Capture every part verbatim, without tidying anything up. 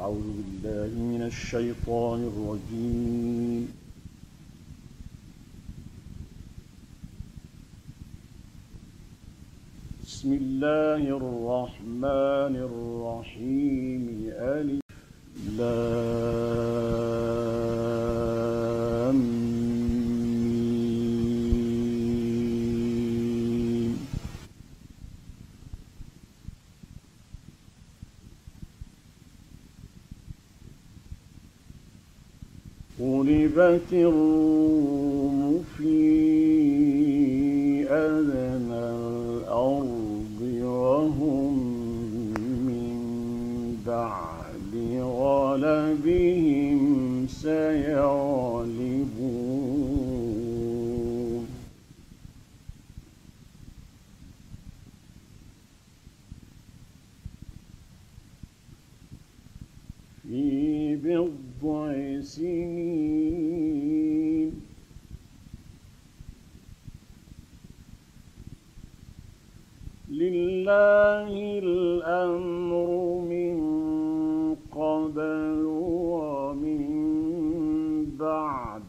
أعوذ بالله من الشيطان الرجيم. بسم الله الرحمن الرحيم. ألف لام ميم. غلبت الروم في أدنى الأرض وهم من بعد غلبهم سيغلبون. في بضع سنين لله الأمر من قبل ومن بعد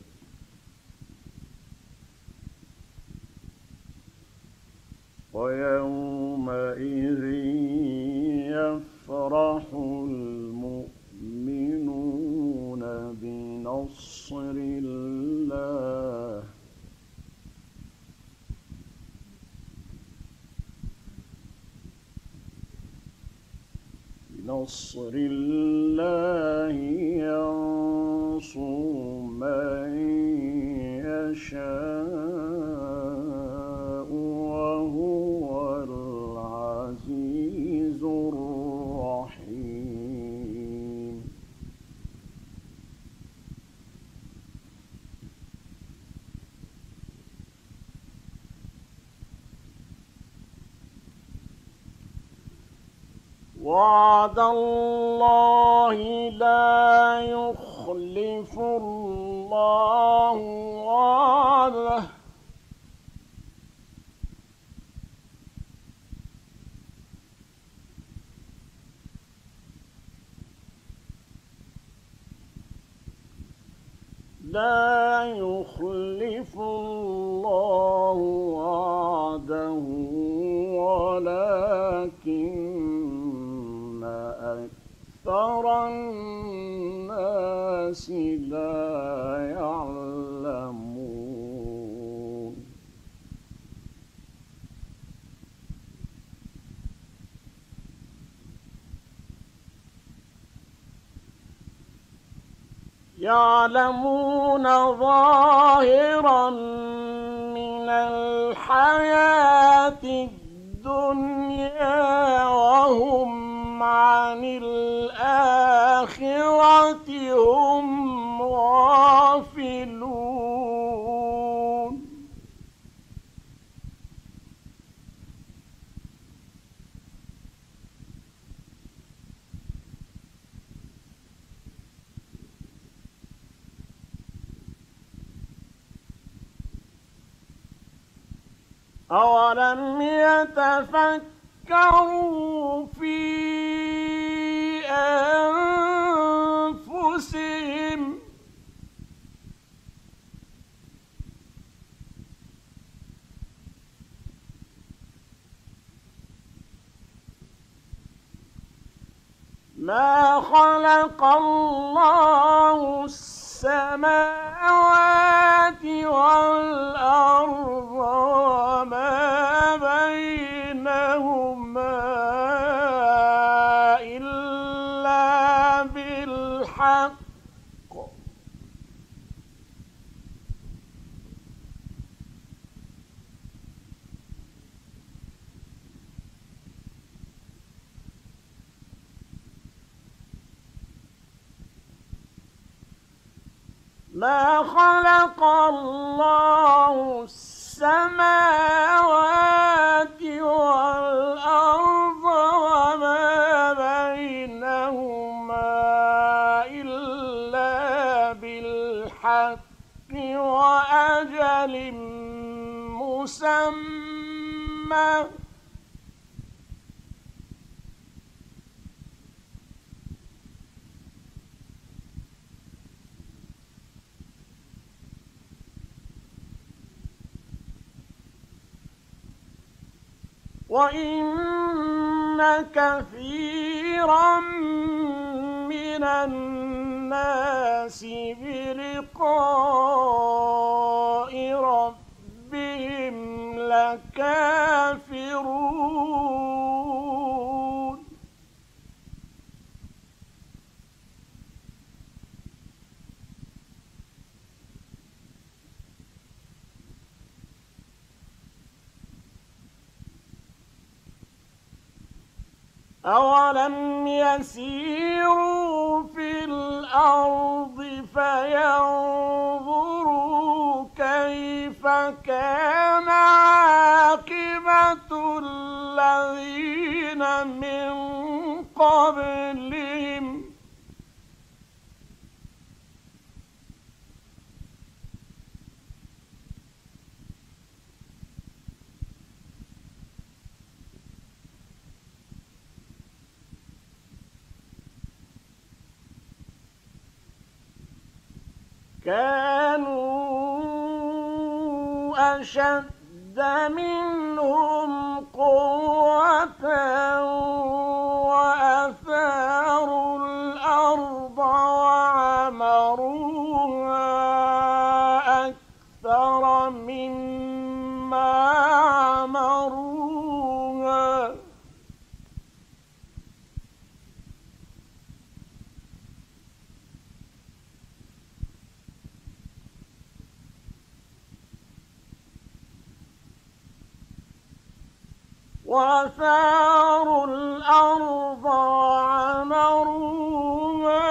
ويومئذ يفرح المؤمنون بنصر الله بنصر الله ينصر من يشاء وهو العزيز الرحيم. وعد الله لا يخلف الله وعده لا يخلف الله وعده ولكن أكثر الناس لا يعلمون. يعلمون ظاهرا من الحياة الدنيا وهم عن الآخرة هم غافلون. أولم يتفكروا في أنفسهم ما خلق الله السماوات والأرض وما بينهما إلا بالحق ما خلق الله السماوات والأرض وما بينهما إلا بالحق وأجل مسمى وَإِنَّ كَثِيرًا مِنَ النَّاسِ بِلِقَاءِ رَبِّهِمْ لَكَافِرُونَ أَوَلَمْ يَسِيرُوا فِي الْأَرْضِ فَيَنظُرُوا كَيْفَ كَانَ عَاقِبَةُ الَّذِينَ مِن قَبْلِهِمْ كانوا أشد منهم قوة وأثاروا الأرض وعمروها أكثر مما عمروها وَأَثَارُوا الْأَرْضَ وَعَمَرُوهَا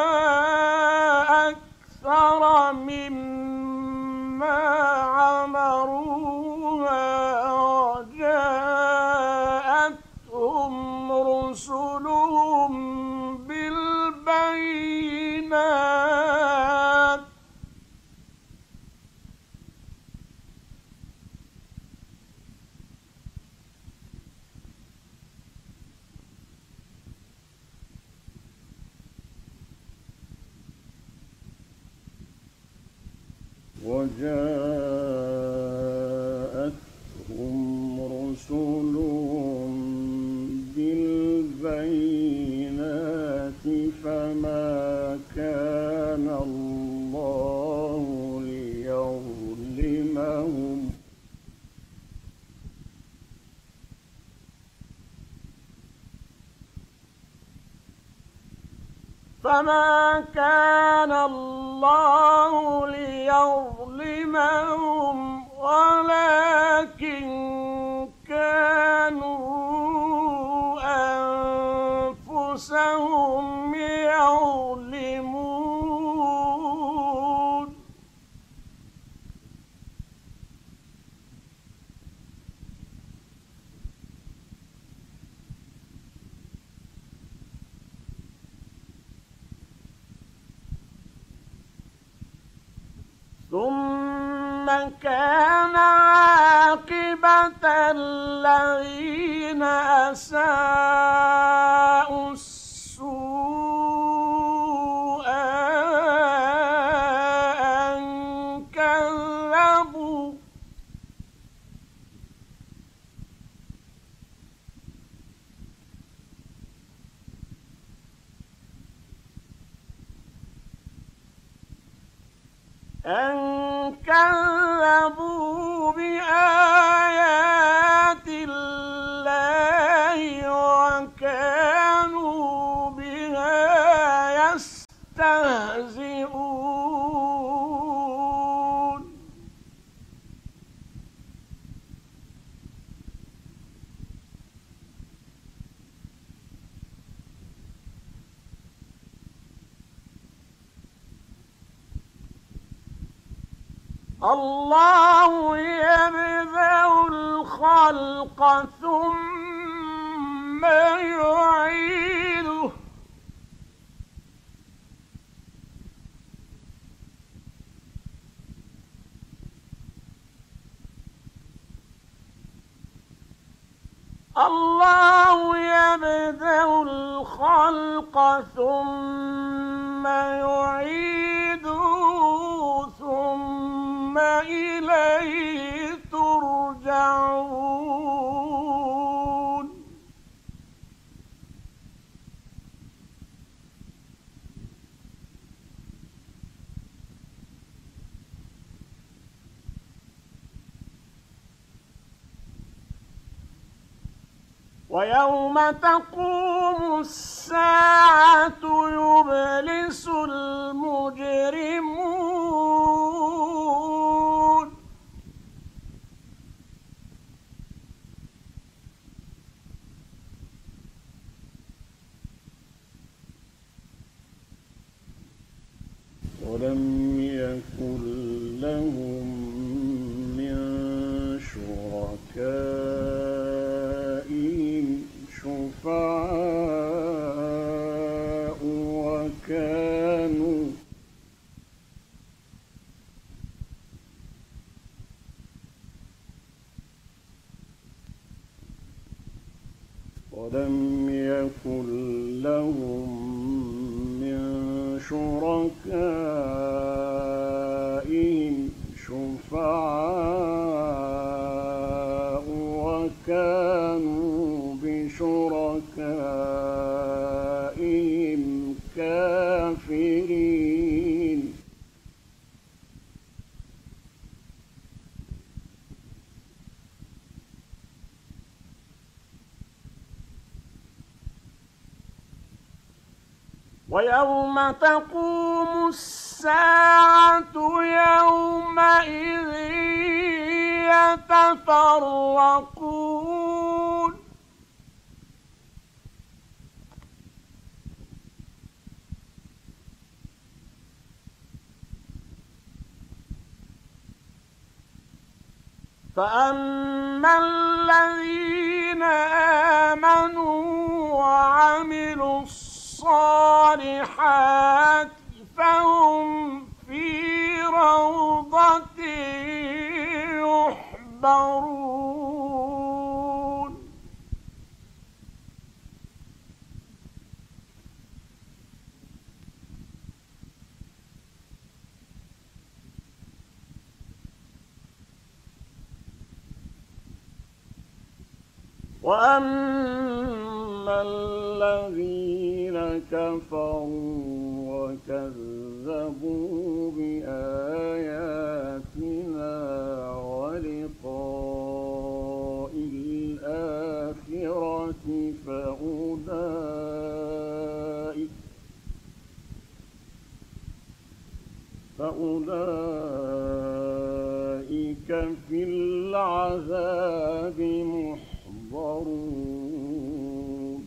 أَكْثَرَ مِمَّا عَمَرُوهَا وَجَاءَتْهُمْ رُسُلُهُم بِالْبَيِّنَاتِ وَجَاءَتْهُمْ رُسُلُهُم بِالْبَيِّنَاتِ فَمَا كَانَ اللَّهُ لِيَظْلِمَهُمْ فَمَا كَانَ اللَّهُ لِيَظْلِمَهُمْ وَلَكِن كَانُوا أَنفُسَهُمْ يَظْلِمُونَ ثُمَّ كَانَ عَاقِبَةَ الَّذِينَ أَسَاءُوا السُّوءَ أَن كَذَّبُوا أَن كَذَّبُوا بِآيَاتِ اللَّهِ وَكَانُوا بِهَا يَسْتَهْزِئُونَ اللَّهُ يَبْدَأُ الْخَلْقَ ثُمَّ يُعِيدُهُ الله يبدأ الخلق ثم يعيده ثم إليه ترجعون ويوم تقوم الساعة يبلس المجرمون ولم يكن لهم من شركائهم شفعاء وكانوا ولم يكن لهم من شركائهم شفعاء وكانوا بشركائهم كافرين ويوم تقوم الساعة يومئذ يتفرقون فأما الذين آمنوا وعملوا الصالحات فهم في روضة يحبرون وأما الذين كفروا وكذبوا بآياتنا ولقاء الآخرة فأولئك فأولئك في العذاب محضرون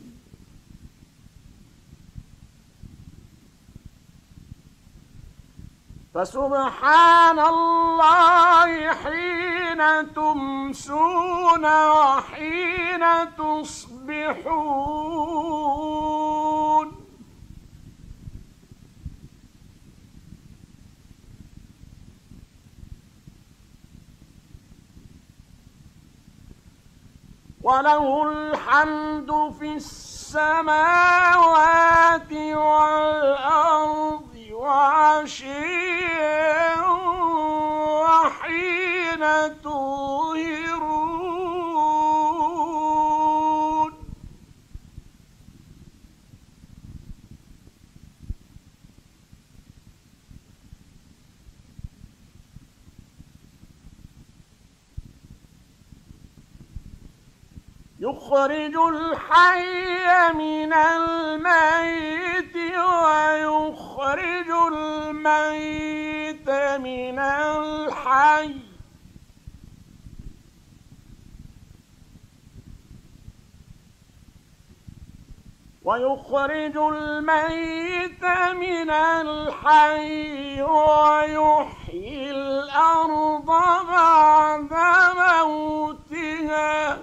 فسبحان الله حين تمسون وحين تصبحون وله الحمد في السماوات والأرض وعشيا وحين تظهرون يخرج الحي من الميت ويخرج الميت من الحي ويخرج الميت من الحي ويحيي الأرض بعد موتها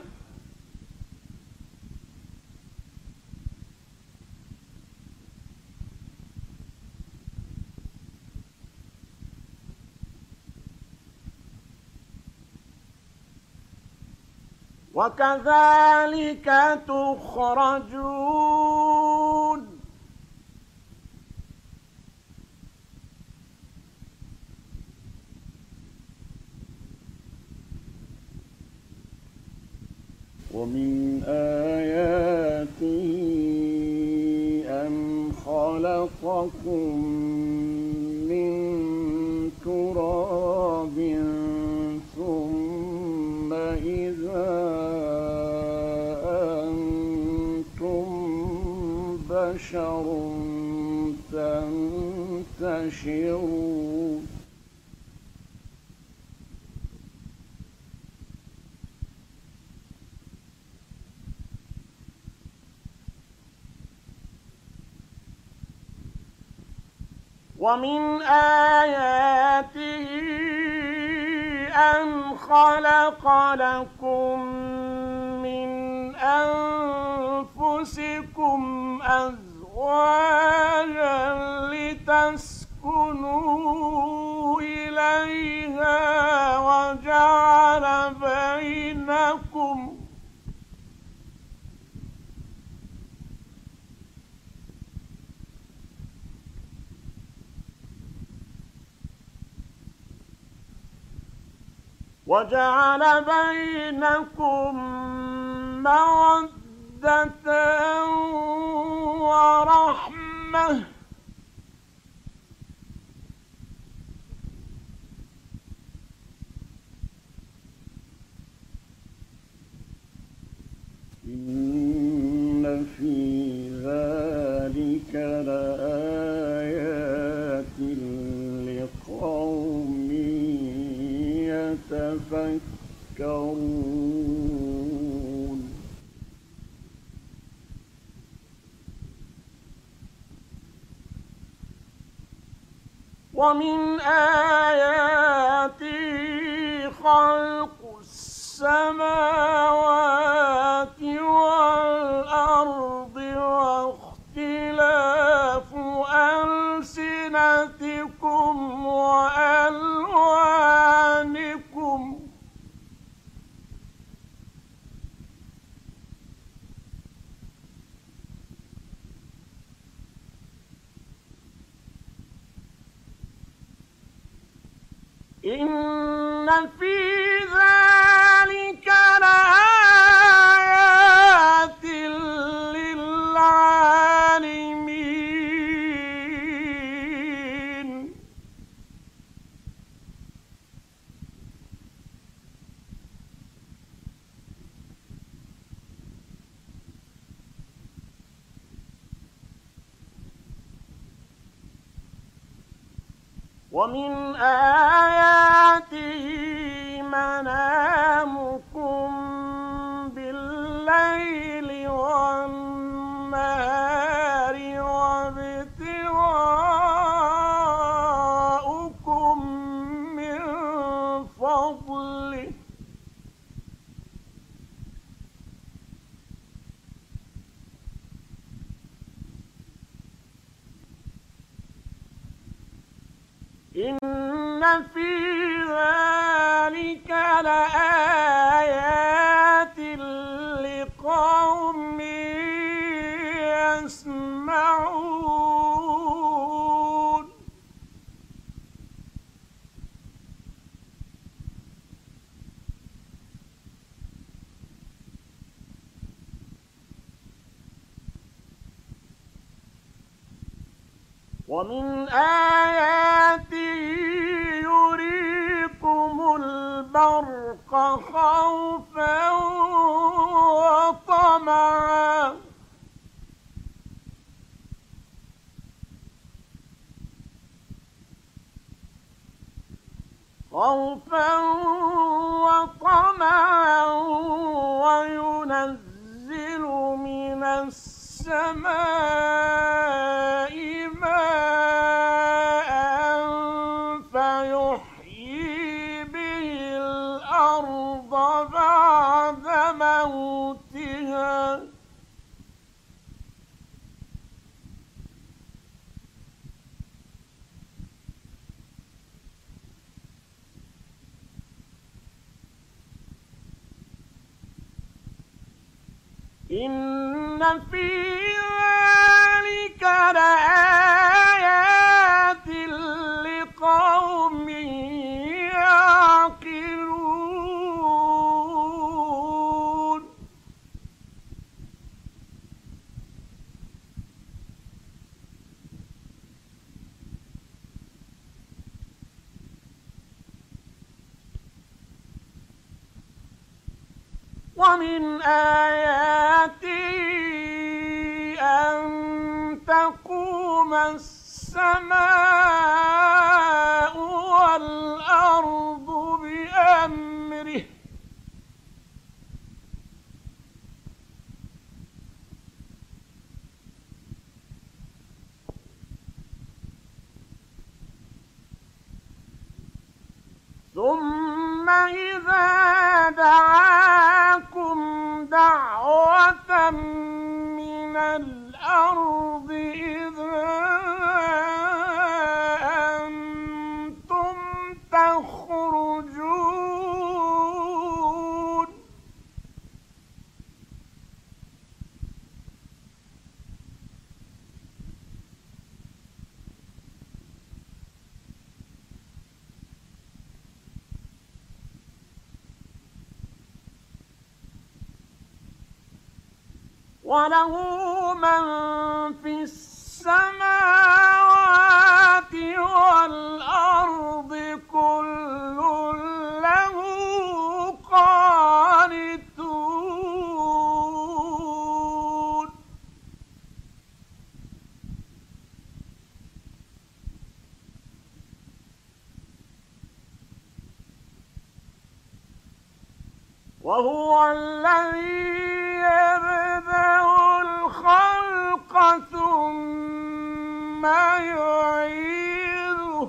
وكذلك تخرجون ومن آياته أن خلقكم من تراب ثم إذا أنتم بشر تنتشرون ومن آياته أن خلق لكم من أنفسكم أزواجا لتسكنوا إليها وجعل بينكم وجعل بينكم مودة ورحمة إن في ذلك لآيات لقوم يتفكرون ومن آياته خلق السماوات والأرض واختلاف ألسنتكم وألوانكم إن في ذلك لآيات للعالمين ومن آياته منامكم بالليل والنهار وابتغاؤكم من فضله إن في ذلك لآيات لقوم يسمعون ومن آياته يريكم البرق خوفا وطمعا خوفا وطمعا وينزل من السماء ماء فيحيي به الأرض بعد موتها إن في ذلك لآيات لقوم يعقلون ومن آياته أن السماء والأرض بأمره ثم إذا دعاكم دعوة من الأرض إذا أنتم تخرجون وله من في السماوات والأرض كل له قانتون وهو الذي يبدأ الخلق ثم يعيده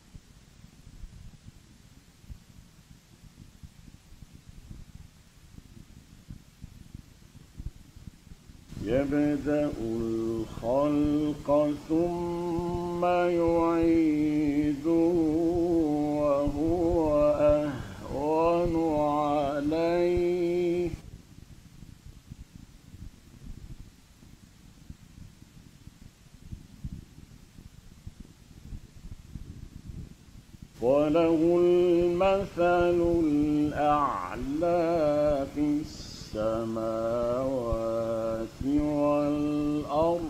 يبدأ الخلق ثم يعيده وهو أهون عليه وله المثل الأعلى في السماوات والأرض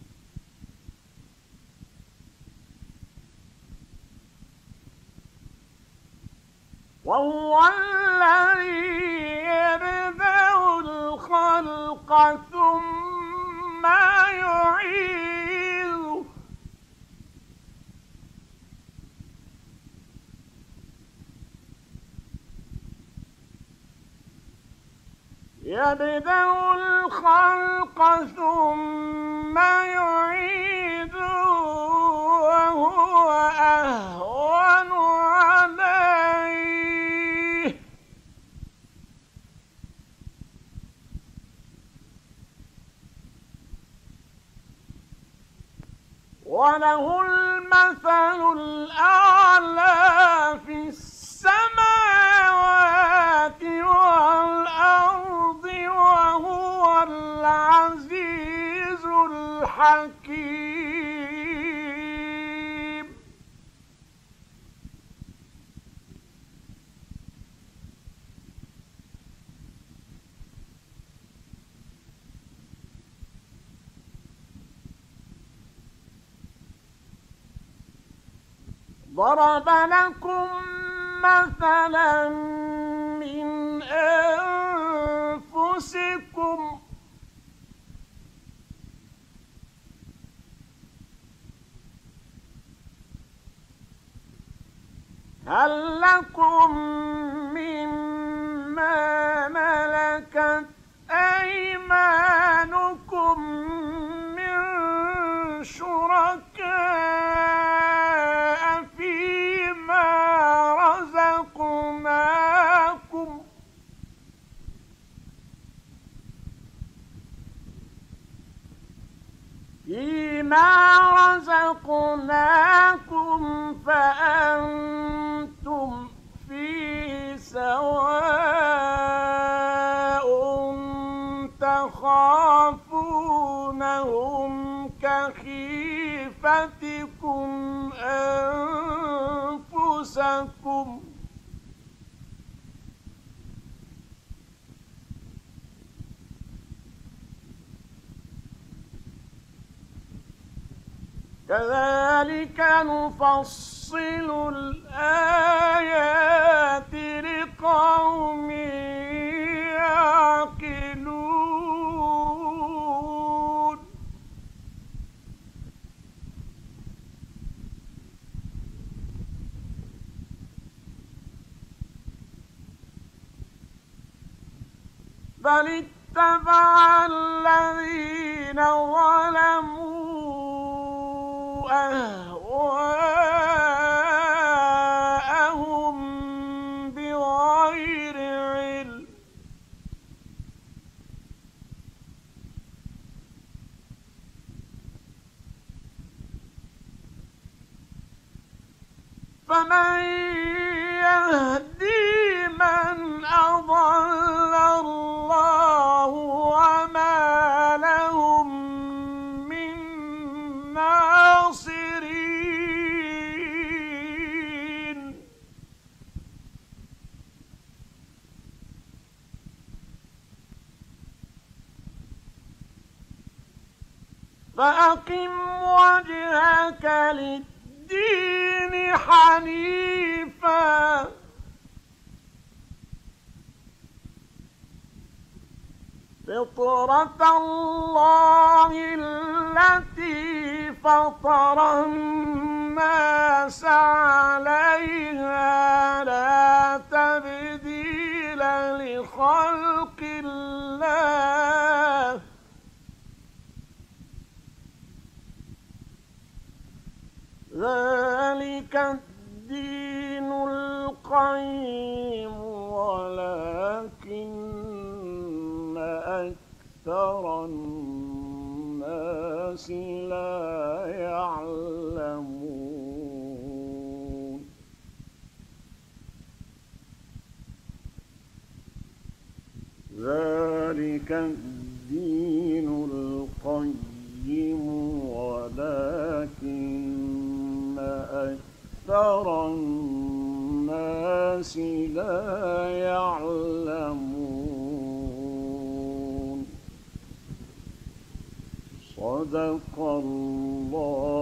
وهو الذي يبدأ الخلق ثم يعيده يبدأ الخلق ثم يعيده وهو أهون عليه وله المثل الأعلى في السماوات والأرض وهو العزيز الحكيم ضرب لكم مثلا من أنفسكم هل لكم مما ملكت أيمانكم من شركاء فيما رزقناكم فيما رزقناكم فأنتم فيه سواء تخافونهم كخيفتكم أنفسكم كذلك نفصل الآيات لقوم يعقلون. بل اتبع الذين ظلموا أهواءهم بغير علم فمن يهدي من أضل الله وما لهم من ناصرين فأقم وجهك للدين حنيفا فطرة الله التي فطر الناس عليها لا تبديل لخلق الله ذلك الدين القيم ولكن أكثر الناس لا يعلمون ذلك الدين القيم ولكن أكثر الناس لا يعلمون صدق الله